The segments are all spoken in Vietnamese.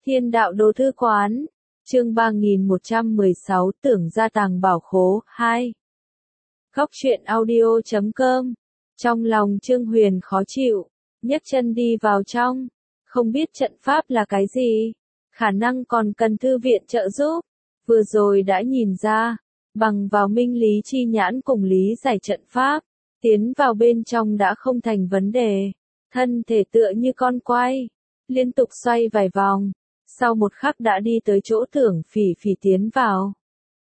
Thiên đạo đồ thư quán, chương 3116 tưởng ra tàng bảo khố, 2. Góc truyện audio.com. Trong lòng Trương Huyền khó chịu, nhấc chân đi vào trong, không biết trận pháp là cái gì, khả năng còn cần thư viện trợ giúp, vừa rồi đã nhìn ra, bằng vào minh lý chi nhãn cùng lý giải trận pháp, tiến vào bên trong đã không thành vấn đề, thân thể tựa như con quay, liên tục xoay vài vòng. Sau một khắc đã đi tới chỗ Tưởng Phỉ Phỉ tiến vào.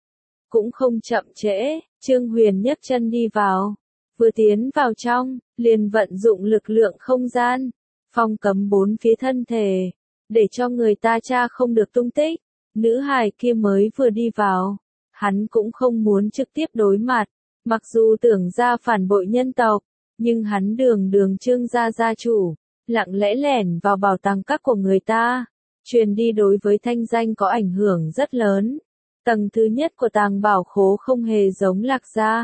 Cũng không chậm trễ, Trương Huyền nhấc chân đi vào. Vừa tiến vào trong, liền vận dụng lực lượng không gian, phong cấm bốn phía thân thể, để cho người ta tra không được tung tích. Nữ hài kia mới vừa đi vào, hắn cũng không muốn trực tiếp đối mặt, mặc dù Tưởng ra phản bội nhân tộc, nhưng hắn đường Trương gia gia chủ, lặng lẽ lẻn vào bảo tàng các của người ta. Truyền đi đối với thanh danh có ảnh hưởng rất lớn. Tầng thứ nhất của tàng bảo khố không hề giống Lạc gia,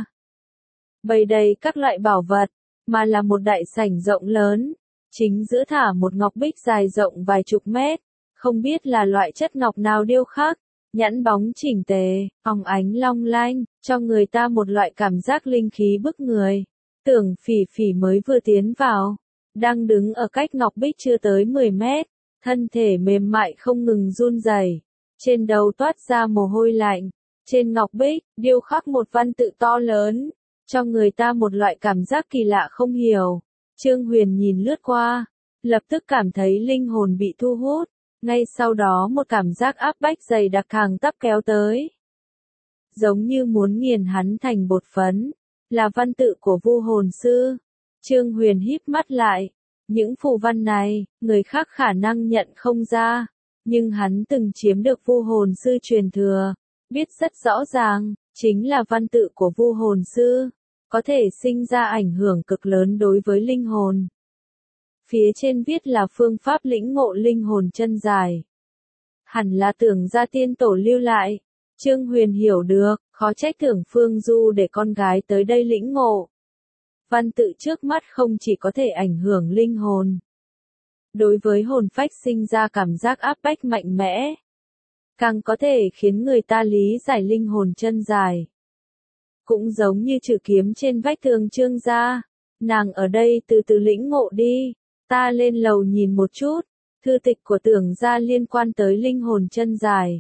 bày đầy các loại bảo vật, mà là một đại sảnh rộng lớn, chính giữa thả một ngọc bích dài rộng vài chục mét, không biết là loại chất ngọc nào điêu khắc, nhẵn bóng chỉnh tề, óng ánh long lanh, cho người ta một loại cảm giác linh khí bức người. Tưởng Phỉ Phỉ mới vừa tiến vào, đang đứng ở cách ngọc bích chưa tới 10 mét. Thân thể mềm mại không ngừng run rẩy, trên đầu toát ra mồ hôi lạnh, trên ngọc bích, điêu khắc một văn tự to lớn, cho người ta một loại cảm giác kỳ lạ không hiểu. Trương Huyền nhìn lướt qua, lập tức cảm thấy linh hồn bị thu hút, ngay sau đó một cảm giác áp bách dày đặc hàng tắp kéo tới. Giống như muốn nghiền hắn thành bột phấn, là văn tự của Vu Hồn Sư. Trương Huyền híp mắt lại. Những phù văn này, người khác khả năng nhận không ra, nhưng hắn từng chiếm được Vu Hồn Sư truyền thừa, biết rất rõ ràng, chính là văn tự của Vu Hồn Sư, có thể sinh ra ảnh hưởng cực lớn đối với linh hồn. Phía trên viết là phương pháp lĩnh ngộ linh hồn chân dài. Hẳn là Tưởng gia tiên tổ lưu lại. Trương Huyền hiểu được, khó trách Tưởng Phương Du để con gái tới đây lĩnh ngộ. Văn tự trước mắt không chỉ có thể ảnh hưởng linh hồn, đối với hồn phách sinh ra cảm giác áp bách mạnh mẽ, càng có thể khiến người ta lý giải linh hồn chân dài. Cũng giống như chữ kiếm trên vách tường Trương gia, nàng ở đây từ từ lĩnh ngộ đi, ta lên lầu nhìn một chút, thư tịch của Tưởng gia liên quan tới linh hồn chân dài.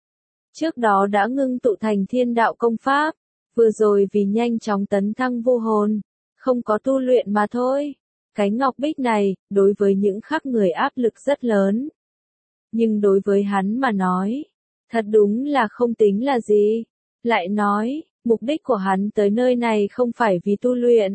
Trước đó đã ngưng tụ thành thiên đạo công pháp, vừa rồi vì nhanh chóng tấn thăng vô hồn, không có tu luyện mà thôi. Cái ngọc bích này, đối với những khác người áp lực rất lớn. Nhưng đối với hắn mà nói, thật đúng là không tính là gì. Lại nói, mục đích của hắn tới nơi này không phải vì tu luyện,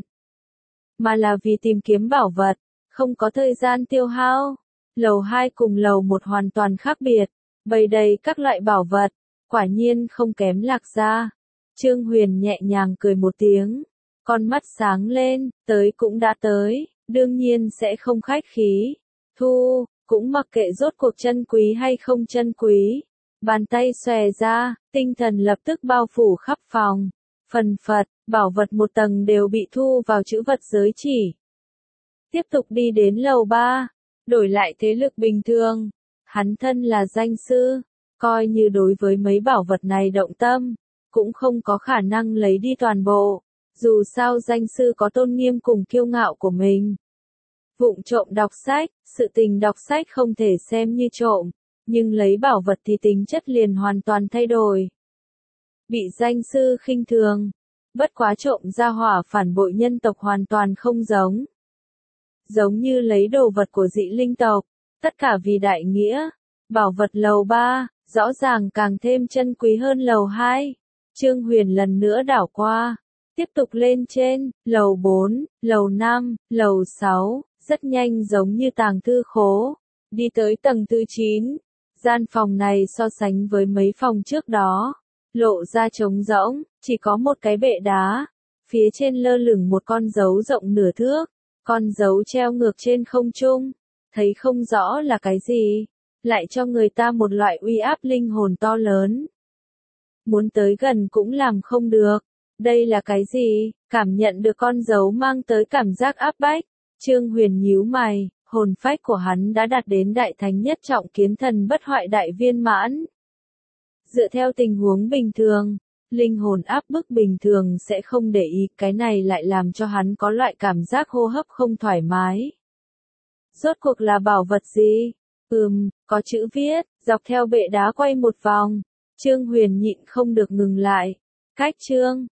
mà là vì tìm kiếm bảo vật, không có thời gian tiêu hao. Lầu 2 cùng lầu 1 hoàn toàn khác biệt, bày đầy các loại bảo vật, quả nhiên không kém Lạc gia. Trương Huyền nhẹ nhàng cười một tiếng. Con mắt sáng lên, tới cũng đã tới, đương nhiên sẽ không khách khí. Thu, cũng mặc kệ rốt cuộc chân quý hay không chân quý. Bàn tay xòe ra, tinh thần lập tức bao phủ khắp phòng. Phần phật, bảo vật một tầng đều bị thu vào chữ vật giới chỉ. Tiếp tục đi đến lầu 3, đổi lại thế lực bình thường. Hắn thân là danh sư, coi như đối với mấy bảo vật này động tâm, cũng không có khả năng lấy đi toàn bộ. Dù sao danh sư có tôn nghiêm cùng kiêu ngạo của mình. Vụng trộm đọc sách, sự tình đọc sách không thể xem như trộm, nhưng lấy bảo vật thì tính chất liền hoàn toàn thay đổi. Bị danh sư khinh thường, bất quá trộm ra hỏa phản bội nhân tộc hoàn toàn không giống. Giống như lấy đồ vật của dị linh tộc, tất cả vì đại nghĩa. Bảo vật lầu 3, rõ ràng càng thêm chân quý hơn lầu 2. Trương Huyền lần nữa đảo qua. Tiếp tục lên trên, lầu 4, lầu 5, lầu 6, rất nhanh giống như tàng thư khố. Đi tới tầng thứ 9, gian phòng này so sánh với mấy phòng trước đó, lộ ra trống rỗng, chỉ có một cái bệ đá. Phía trên lơ lửng một con dấu rộng nửa thước, con dấu treo ngược trên không trung, thấy không rõ là cái gì, lại cho người ta một loại uy áp linh hồn to lớn. Muốn tới gần cũng làm không được. Đây là cái gì? Cảm nhận được con dấu mang tới cảm giác áp bách. Trương Huyền nhíu mày, hồn phách của hắn đã đạt đến đại thánh nhất trọng kiến thần bất hoại đại viên mãn. Dựa theo tình huống bình thường, linh hồn áp bức bình thường sẽ không để ý, cái này lại làm cho hắn có loại cảm giác hô hấp không thoải mái. Rốt cuộc là bảo vật gì? Có chữ viết, dọc theo bệ đá quay một vòng. Trương Huyền nhịn không được ngừng lại. Cách chương